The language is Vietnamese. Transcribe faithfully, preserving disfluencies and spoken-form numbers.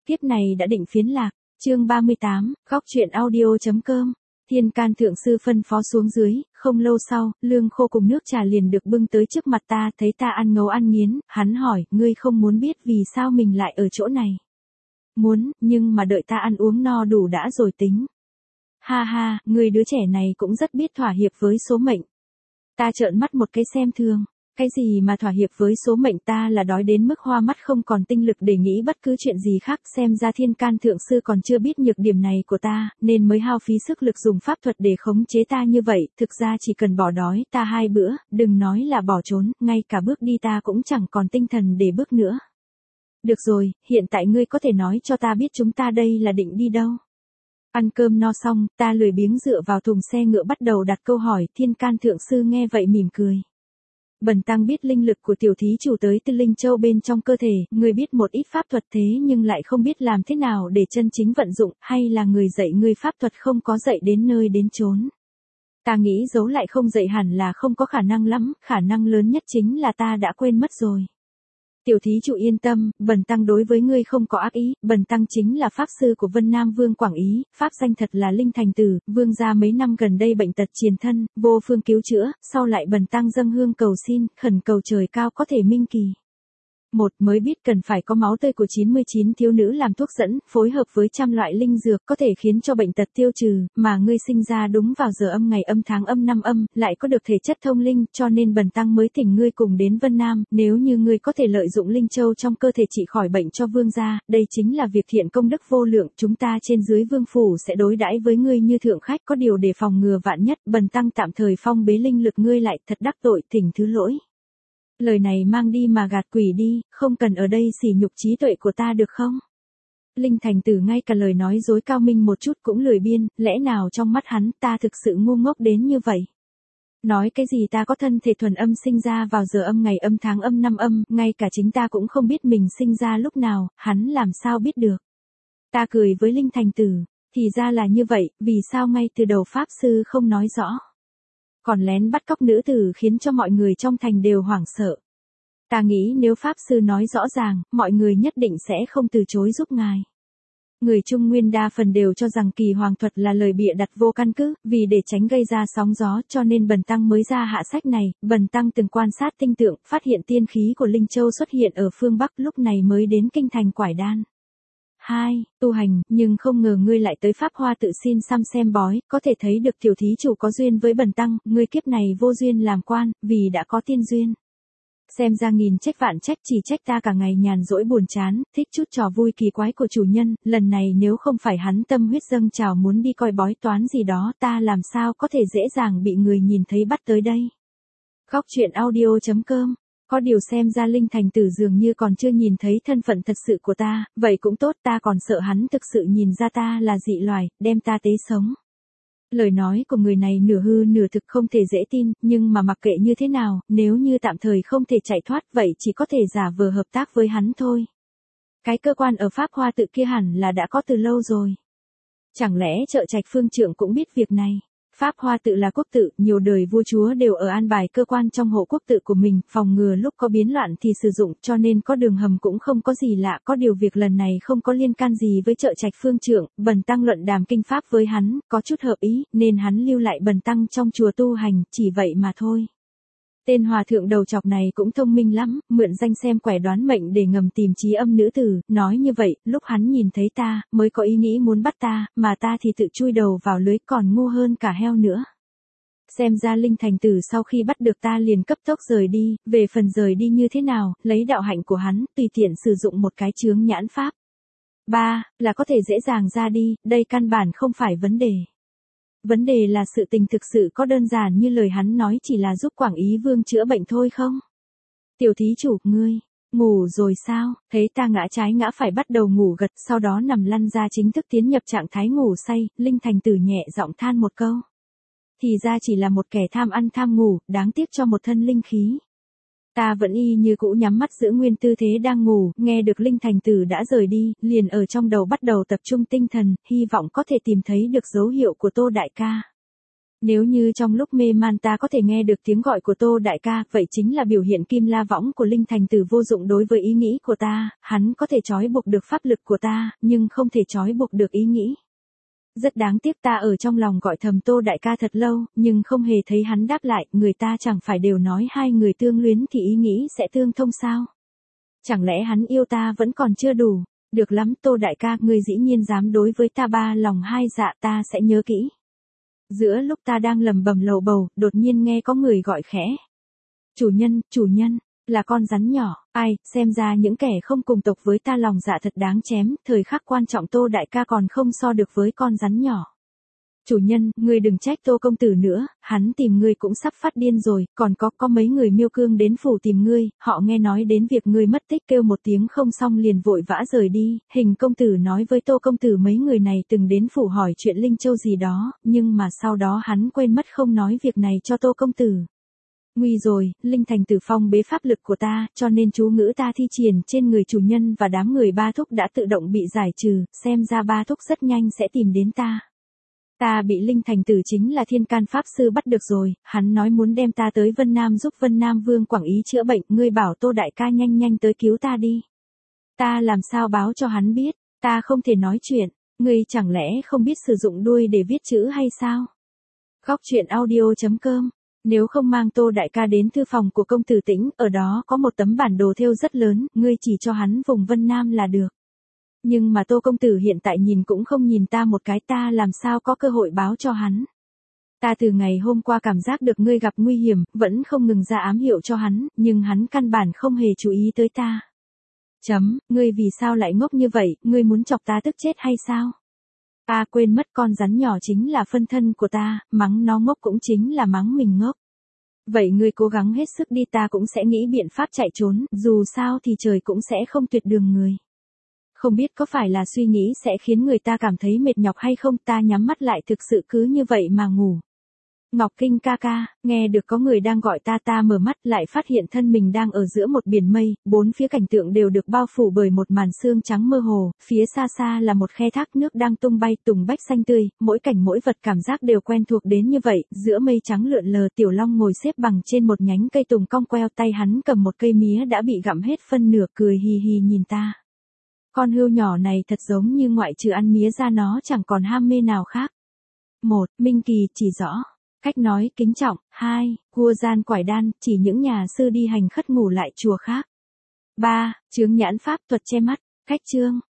Kiếp này đã định phiến lạc, chương ba mươi tám, góc truyện audio.com. Thiên can thượng sư phân phó xuống dưới, không lâu sau, lương khô cùng nước trà liền được bưng tới trước mặt ta, thấy ta ăn ngấu ăn nghiến, hắn hỏi, ngươi không muốn biết vì sao mình lại ở chỗ này. Muốn, nhưng mà đợi ta ăn uống no đủ đã rồi tính. Ha ha, người đứa trẻ này cũng rất biết thỏa hiệp với số mệnh. Ta trợn mắt một cái xem thường. Cái gì mà thỏa hiệp với số mệnh, ta là đói đến mức hoa mắt không còn tinh lực để nghĩ bất cứ chuyện gì khác, xem ra thiên can thượng sư còn chưa biết nhược điểm này của ta, nên mới hao phí sức lực dùng pháp thuật để khống chế ta như vậy, thực ra chỉ cần bỏ đói ta hai bữa, đừng nói là bỏ trốn, ngay cả bước đi ta cũng chẳng còn tinh thần để bước nữa. Được rồi, hiện tại ngươi có thể nói cho ta biết chúng ta đây là định đi đâu? Ăn cơm no xong, ta lười biếng dựa vào thùng xe ngựa bắt đầu đặt câu hỏi, thiên can thượng sư nghe vậy mỉm cười. Bần tăng biết linh lực của tiểu thí chủ tới từ linh châu bên trong cơ thể, người biết một ít pháp thuật thế nhưng lại không biết làm thế nào để chân chính vận dụng, hay là người dạy ngươi pháp thuật không có dạy đến nơi đến chốn. Ta nghĩ giấu lại không dạy hẳn là không có khả năng lắm, khả năng lớn nhất chính là ta đã quên mất rồi. Tiểu thí chủ yên tâm, bần tăng đối với ngươi không có ác ý, bần tăng chính là pháp sư của Vân Nam Vương Quảng Ý, pháp danh thật là Linh Thành Tử, vương gia mấy năm gần đây bệnh tật triền thân, vô phương cứu chữa, sau lại bần tăng dâng hương cầu xin, khẩn cầu trời cao có thể minh kỳ. Một, mới biết cần phải có máu tươi của chín mươi chín thiếu nữ làm thuốc dẫn, phối hợp với trăm loại linh dược có thể khiến cho bệnh tật tiêu trừ, mà ngươi sinh ra đúng vào giờ âm ngày âm tháng âm năm âm, lại có được thể chất thông linh, cho nên bần tăng mới thỉnh ngươi cùng đến Vân Nam, nếu như ngươi có thể lợi dụng linh châu trong cơ thể trị khỏi bệnh cho vương gia, đây chính là việc thiện công đức vô lượng, chúng ta trên dưới vương phủ sẽ đối đãi với ngươi như thượng khách, có điều để phòng ngừa vạn nhất, bần tăng tạm thời phong bế linh lực ngươi lại, thật đắc tội, thỉnh thứ lỗi. Lời này mang đi mà gạt quỷ đi, không cần ở đây sỉ nhục trí tuệ của ta được không? Linh Thành Tử ngay cả lời nói dối cao minh một chút cũng lười biên, lẽ nào trong mắt hắn ta thực sự ngu ngốc đến như vậy? Nói cái gì ta có thân thể thuần âm sinh ra vào giờ âm ngày âm tháng âm năm âm, ngay cả chính ta cũng không biết mình sinh ra lúc nào, hắn làm sao biết được? Ta cười với Linh Thành Tử, thì ra là như vậy, vì sao ngay từ đầu pháp sư không nói rõ? Còn lén bắt cóc nữ tử khiến cho mọi người trong thành đều hoảng sợ. Ta nghĩ nếu pháp sư nói rõ ràng, mọi người nhất định sẽ không từ chối giúp ngài. Người Trung Nguyên đa phần đều cho rằng kỳ hoàng thuật là lời bịa đặt vô căn cứ, vì để tránh gây ra sóng gió cho nên bần tăng mới ra hạ sách này, bần tăng từng quan sát tinh tượng, phát hiện tiên khí của Linh Châu xuất hiện ở phương Bắc, lúc này mới đến kinh thành Quải Đan. Hai, tu hành, nhưng không ngờ ngươi lại tới Pháp Hoa tự xin xăm xem bói, có thể thấy được tiểu thí chủ có duyên với bần tăng, ngươi kiếp này vô duyên làm quan, vì đã có tiên duyên. Xem ra nghìn trách vạn trách, chỉ trách ta cả ngày nhàn rỗi buồn chán, thích chút trò vui kỳ quái của chủ nhân, lần này nếu không phải hắn tâm huyết dâng trào muốn đi coi bói toán gì đó, ta làm sao có thể dễ dàng bị người nhìn thấy bắt tới đây. Góc truyện audio.com. Có điều xem ra Linh Thành Tử dường như còn chưa nhìn thấy thân phận thật sự của ta, vậy cũng tốt, ta còn sợ hắn thực sự nhìn ra ta là dị loài, đem ta tế sống. Lời nói của người này nửa hư nửa thực không thể dễ tin, nhưng mà mặc kệ như thế nào, nếu như tạm thời không thể chạy thoát vậy chỉ có thể giả vờ hợp tác với hắn thôi. Cái cơ quan ở Pháp Hoa tự kia hẳn là đã có từ lâu rồi. Chẳng lẽ Chợ Trạch Phương Trượng cũng biết việc này? Pháp Hoa tự là quốc tự, nhiều đời vua chúa đều ở an bài cơ quan trong hộ quốc tự của mình, phòng ngừa lúc có biến loạn thì sử dụng, cho nên có đường hầm cũng không có gì lạ, có điều việc lần này không có liên can gì với Chợ Trạch Phương Trượng, bần tăng luận đàm kinh pháp với hắn, có chút hợp ý, nên hắn lưu lại bần tăng trong chùa tu hành, chỉ vậy mà thôi. Tên hòa thượng đầu chọc này cũng thông minh lắm, mượn danh xem quẻ đoán mệnh để ngầm tìm trí âm nữ tử, nói như vậy, lúc hắn nhìn thấy ta, mới có ý nghĩ muốn bắt ta, mà ta thì tự chui đầu vào lưới còn ngu hơn cả heo nữa. Xem ra Linh Thành Tử sau khi bắt được ta liền cấp tốc rời đi, về phần rời đi như thế nào, lấy đạo hạnh của hắn, tùy tiện sử dụng một cái chướng nhãn pháp. Ba, là có thể dễ dàng ra đi, đây căn bản không phải vấn đề. Vấn đề là sự tình thực sự có đơn giản như lời hắn nói chỉ là giúp Quảng Ý Vương chữa bệnh thôi không? Tiểu thí chủ, ngươi, ngủ rồi sao? Thấy ta ngã trái ngã phải bắt đầu ngủ gật, sau đó nằm lăn ra chính thức tiến nhập trạng thái ngủ say, Linh Thành Tử nhẹ giọng than một câu. Thì ra chỉ là một kẻ tham ăn tham ngủ, đáng tiếc cho một thân linh khí. Ta vẫn y như cũ nhắm mắt giữ nguyên tư thế đang ngủ, nghe được Linh Thành Tử đã rời đi, liền ở trong đầu bắt đầu tập trung tinh thần, hy vọng có thể tìm thấy được dấu hiệu của Tô đại ca. Nếu như trong lúc mê man ta có thể nghe được tiếng gọi của Tô đại ca, vậy chính là biểu hiện kim la võng của Linh Thành Tử vô dụng đối với ý nghĩ của ta, hắn có thể trói buộc được pháp lực của ta, nhưng không thể trói buộc được ý nghĩ. Rất đáng tiếc ta ở trong lòng gọi thầm Tô đại ca thật lâu, nhưng không hề thấy hắn đáp lại, người ta chẳng phải đều nói hai người tương luyến thì ý nghĩ sẽ tương thông sao? Chẳng lẽ hắn yêu ta vẫn còn chưa đủ? Được lắm Tô đại ca, ngươi dĩ nhiên dám đối với ta ba lòng hai dạ, ta sẽ nhớ kỹ. Giữa lúc ta đang lầm bầm lầu bầu, đột nhiên nghe có người gọi khẽ. Chủ nhân, chủ nhân, là con rắn nhỏ, ai, xem ra những kẻ không cùng tộc với ta lòng dạ thật đáng chém, thời khắc quan trọng Tô đại ca còn không so được với con rắn nhỏ. Chủ nhân, ngươi đừng trách Tô công tử nữa, hắn tìm ngươi cũng sắp phát điên rồi, còn có có mấy người Miêu Cương đến phủ tìm ngươi, họ nghe nói đến việc ngươi mất tích kêu một tiếng không xong liền vội vã rời đi, Hình công tử nói với Tô công tử mấy người này từng đến phủ hỏi chuyện Linh Châu gì đó, nhưng mà sau đó hắn quên mất không nói việc này cho Tô công tử. Nguy rồi, Linh Thành Tử phong bế pháp lực của ta, cho nên chú ngữ ta thi triển trên người chủ nhân và đám người ba thúc đã tự động bị giải trừ, xem ra ba thúc rất nhanh sẽ tìm đến ta. Ta bị Linh Thành Tử chính là Thiên Can Pháp Sư bắt được rồi, hắn nói muốn đem ta tới Vân Nam giúp Vân Nam Vương Quảng Ý chữa bệnh, ngươi bảo Tô đại ca nhanh nhanh tới cứu ta đi. Ta làm sao báo cho hắn biết, ta không thể nói chuyện, ngươi chẳng lẽ không biết sử dụng đuôi để viết chữ hay sao? Góc truyện audio chấm com. Nếu không mang Tô đại ca đến thư phòng của công tử Tĩnh, ở đó có một tấm bản đồ thêu rất lớn, ngươi chỉ cho hắn vùng Vân Nam là được. Nhưng mà Tô công tử hiện tại nhìn cũng không nhìn ta một cái, ta làm sao có cơ hội báo cho hắn. Ta từ ngày hôm qua cảm giác được ngươi gặp nguy hiểm, vẫn không ngừng ra ám hiệu cho hắn, nhưng hắn căn bản không hề chú ý tới ta. Chấm, ngươi vì sao lại ngốc như vậy, ngươi muốn chọc ta tức chết hay sao? Ta quên mất con rắn nhỏ chính là phân thân của ta, mắng nó ngốc cũng chính là mắng mình ngốc. Vậy ngươi cố gắng hết sức đi, ta cũng sẽ nghĩ biện pháp chạy trốn, dù sao thì trời cũng sẽ không tuyệt đường người. Không biết có phải là suy nghĩ sẽ khiến người ta cảm thấy mệt nhọc hay không, ta nhắm mắt lại thực sự cứ như vậy mà ngủ. Ngọc Kinh ca ca, nghe được có người đang gọi ta, ta mở mắt lại phát hiện thân mình đang ở giữa một biển mây, bốn phía cảnh tượng đều được bao phủ bởi một màn sương trắng mơ hồ, phía xa xa là một khe thác nước đang tung bay, tùng bách xanh tươi, mỗi cảnh mỗi vật cảm giác đều quen thuộc đến như vậy, giữa mây trắng lượn lờ Tiểu Long ngồi xếp bằng trên một nhánh cây tùng cong queo, tay hắn cầm một cây mía đã bị gặm hết phân nửa, cười hì hì nhìn ta. Con hươu nhỏ này thật giống như ngoại trừ ăn mía ra nó chẳng còn ham mê nào khác. Một, Minh Kỳ chỉ rõ. Cách nói kính trọng. Hai, Cua gian quải đan, chỉ những nhà sư đi hành khất ngủ lại chùa khác. Ba, Chướng nhãn pháp thuật che mắt. Cách chương.